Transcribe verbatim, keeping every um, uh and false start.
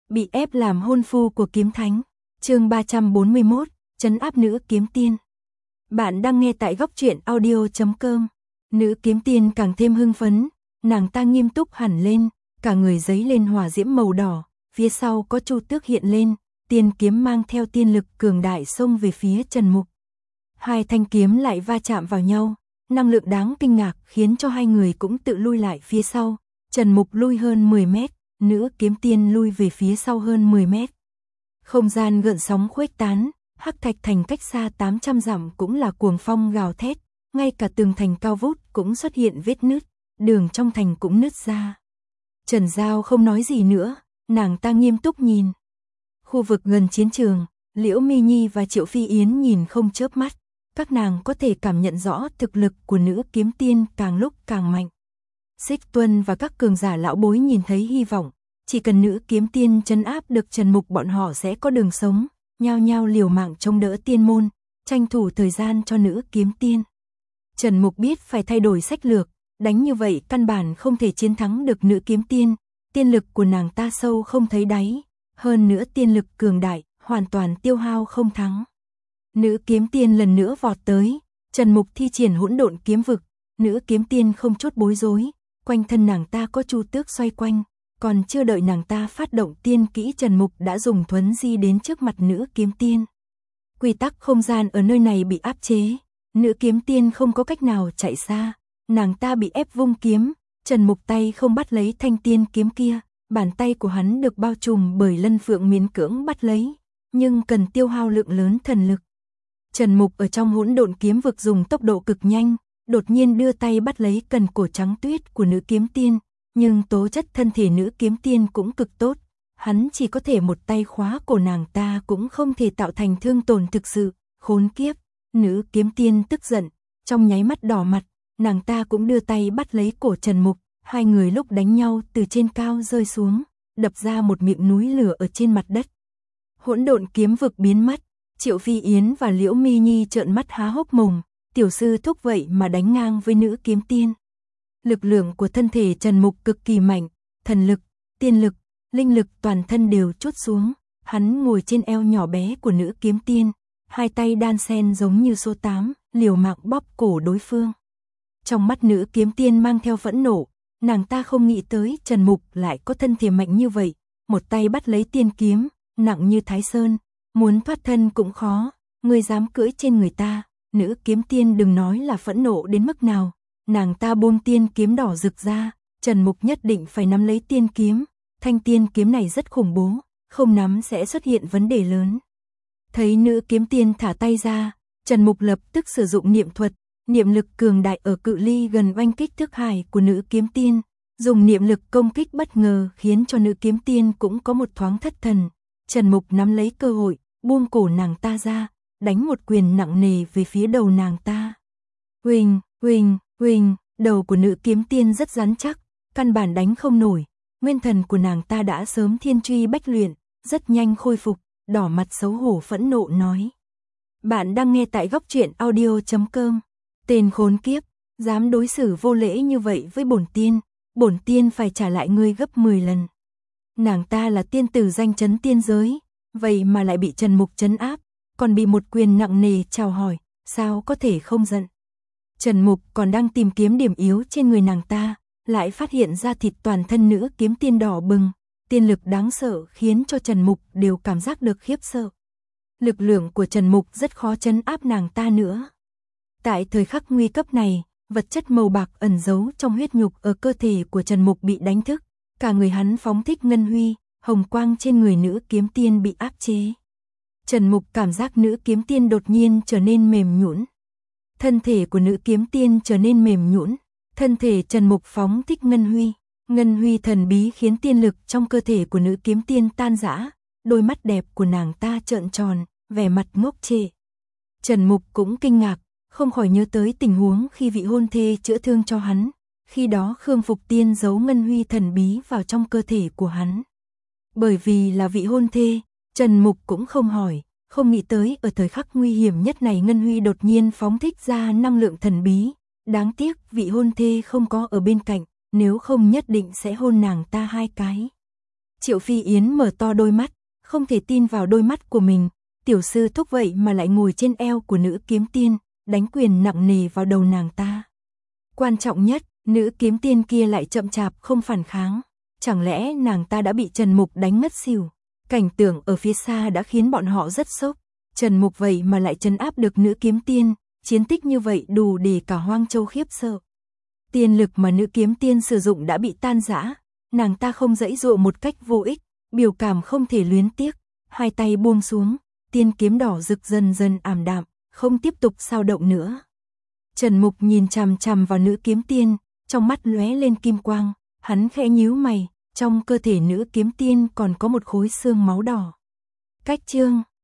Bị ép làm hôn phu của kiếm thánh. Chương ba trăm bốn mươi mốt, trấn áp nữ kiếm tiên. Bạn đang nghe tại góc truyện audio chấm com. Nữ kiếm tiên càng thêm hưng phấn, nàng ta nghiêm túc hẳn lên, cả người giấy lên hỏa diễm màu đỏ, phía sau có chu tước hiện lên, tiên kiếm mang theo tiên lực cường đại xông về phía Trần Mục. Hai thanh kiếm lại va chạm vào nhau, năng lượng đáng kinh ngạc khiến cho hai người cũng tự lui lại phía sau. Trần Mục lui hơn mười mét, nữ kiếm tiên lui về phía sau hơn mười mét. Không gian gợn sóng khuếch tán, Hắc Thạch Thành cách xa tám trăm dặm cũng là cuồng phong gào thét, ngay cả tường thành cao vút cũng xuất hiện vết nứt, đường trong thành cũng nứt ra. Trần Giao không nói gì nữa, nàng ta nghiêm túc nhìn. Khu vực gần chiến trường, Liễu Mi Nhi và Triệu Phi Yến nhìn không chớp mắt, các nàng có thể cảm nhận rõ thực lực của nữ kiếm tiên càng lúc càng mạnh. Xích Tuân và các cường giả lão bối nhìn thấy hy vọng, chỉ cần nữ kiếm tiên trấn áp được Trần Mục bọn họ sẽ có đường sống, nhao nhao liều mạng chống đỡ tiên môn, tranh thủ thời gian cho nữ kiếm tiên. Trần Mục biết phải thay đổi sách lược, đánh như vậy căn bản không thể chiến thắng được nữ kiếm tiên, tiên lực của nàng ta sâu không thấy đáy, hơn nữa tiên lực cường đại, hoàn toàn tiêu hao không thắng. Nữ kiếm tiên lần nữa vọt tới, Trần Mục thi triển hỗn độn kiếm vực, nữ kiếm tiên không chút bối rối, quanh thân nàng ta có chu tước xoay quanh, còn chưa đợi nàng ta phát động tiên kỹ, Trần Mục đã dùng thuấn di đến trước mặt nữ kiếm tiên. Quy tắc không gian ở nơi này bị áp chế, nữ kiếm tiên không có cách nào chạy xa, nàng ta bị ép vung kiếm, Trần Mục tay không bắt lấy thanh tiên kiếm kia, bàn tay của hắn được bao trùm bởi lân phượng miễn cưỡng bắt lấy, nhưng cần tiêu hao lượng lớn thần lực. Trần Mục ở trong hỗn độn kiếm vực dùng tốc độ cực nhanh, đột nhiên đưa tay bắt lấy cần cổ trắng tuyết của nữ kiếm tiên, nhưng tố chất thân thể nữ kiếm tiên cũng cực tốt, hắn chỉ có thể một tay khóa cổ nàng ta cũng không thể tạo thành thương tổn thực sự, khốn kiếp. Nữ kiếm tiên tức giận, trong nháy mắt đỏ mặt, nàng ta cũng đưa tay bắt lấy cổ Trần Mục, hai người lúc đánh nhau từ trên cao rơi xuống, đập ra một miệng núi lửa ở trên mặt đất. Hỗn độn kiếm vực biến mất, Triệu Phi Yến và Liễu Mi Nhi trợn mắt há hốc mồm, tiểu sư thúc vậy mà đánh ngang với nữ kiếm tiên. Lực lượng của thân thể Trần Mục cực kỳ mạnh, thần lực, tiên lực, linh lực toàn thân đều trút xuống, hắn ngồi trên eo nhỏ bé của nữ kiếm tiên, hai tay đan sen giống như số tám, liều mạng bóp cổ đối phương. Trong mắt nữ kiếm tiên mang theo phẫn nộ, nàng ta không nghĩ tới Trần Mục lại có thân thể mạnh như vậy, một tay bắt lấy tiên kiếm, nặng như Thái Sơn, muốn thoát thân cũng khó, ngươi dám cưỡi trên người ta. Nữ kiếm tiên đừng nói là phẫn nộ đến mức nào, nàng ta buông tiên kiếm đỏ rực ra, Trần Mục nhất định phải nắm lấy tiên kiếm, thanh tiên kiếm này rất khủng bố, không nắm sẽ xuất hiện vấn đề lớn. Thấy nữ kiếm tiên thả tay ra, Trần Mục lập tức sử dụng niệm thuật, niệm lực cường đại ở cự ly gần oanh kích thức hải của nữ kiếm tiên, dùng niệm lực công kích bất ngờ khiến cho nữ kiếm tiên cũng có một thoáng thất thần. Trần Mục nắm lấy cơ hội, buông cổ nàng ta ra, đánh một quyền nặng nề về phía đầu nàng ta. Huỳnh, huỳnh, huỳnh, đầu của nữ kiếm tiên rất rắn chắc, căn bản đánh không nổi, nguyên thần của nàng ta đã sớm thiên truy bách luyện, rất nhanh khôi phục, đỏ mặt xấu hổ phẫn nộ nói. Bạn đang nghe tại góc truyện audio chấm com. Tên khốn kiếp, dám đối xử vô lễ như vậy với bổn tiên, bổn tiên phải trả lại ngươi gấp mười lần. Nàng ta là tiên tử danh chấn tiên giới, vậy mà lại bị Trần Mục trấn áp, còn bị một quyền nặng nề chào hỏi, sao có thể không giận. Trần Mục còn đang tìm kiếm điểm yếu trên người nàng ta, lại phát hiện ra thịt toàn thân nữ kiếm tiên đỏ bừng, tiên lực đáng sợ khiến cho Trần Mục đều cảm giác được khiếp sợ. Lực lượng của Trần Mục rất khó trấn áp nàng ta nữa. Tại thời khắc nguy cấp này, vật chất màu bạc ẩn giấu trong huyết nhục ở cơ thể của Trần Mục bị đánh thức, cả người hắn phóng thích ngân huy, hồng quang trên người nữ kiếm tiên bị áp chế. Trần Mục cảm giác nữ kiếm tiên đột nhiên trở nên mềm nhũn. Thân thể của nữ kiếm tiên trở nên mềm nhũn, thân thể Trần Mục phóng thích ngân huy, ngân huy thần bí khiến tiên lực trong cơ thể của nữ kiếm tiên tan rã, đôi mắt đẹp của nàng ta trợn tròn, vẻ mặt ngốc trệ. Trần Mục cũng kinh ngạc, không khỏi nhớ tới tình huống khi vị hôn thê chữa thương cho hắn, khi đó Khương Phục Tiên giấu ngân huy thần bí vào trong cơ thể của hắn. Bởi vì là vị hôn thê, Trần Mục cũng không hỏi, không nghĩ tới ở thời khắc nguy hiểm nhất này ngân huy đột nhiên phóng thích ra năng lượng thần bí, đáng tiếc vị hôn thê không có ở bên cạnh, nếu không nhất định sẽ hôn nàng ta hai cái. Triệu Phi Yến mở to đôi mắt, không thể tin vào đôi mắt của mình, tiểu sư thúc vậy mà lại ngồi trên eo của nữ kiếm tiên, đánh quyền nặng nề vào đầu nàng ta. Quan trọng nhất, nữ kiếm tiên kia lại chậm chạp không phản kháng, chẳng lẽ nàng ta đã bị Trần Mục đánh ngất xỉu. Cảnh tượng ở phía xa đã khiến bọn họ rất sốc, Trần Mục vậy mà lại trấn áp được nữ kiếm tiên, chiến tích như vậy đủ để cả Hoang Châu khiếp sợ. Tiên lực mà nữ kiếm tiên sử dụng đã bị tan rã, nàng ta không giãy giụa một cách vô ích, biểu cảm không thể luyến tiếc, hai tay buông xuống, tiên kiếm đỏ rực dần dần ảm đạm, không tiếp tục sao động nữa. Trần Mục nhìn chằm chằm vào nữ kiếm tiên, trong mắt lóe lên kim quang, hắn khẽ nhíu mày, trong cơ thể nữ kiếm tiên còn có một khối xương máu đỏ. Cách chương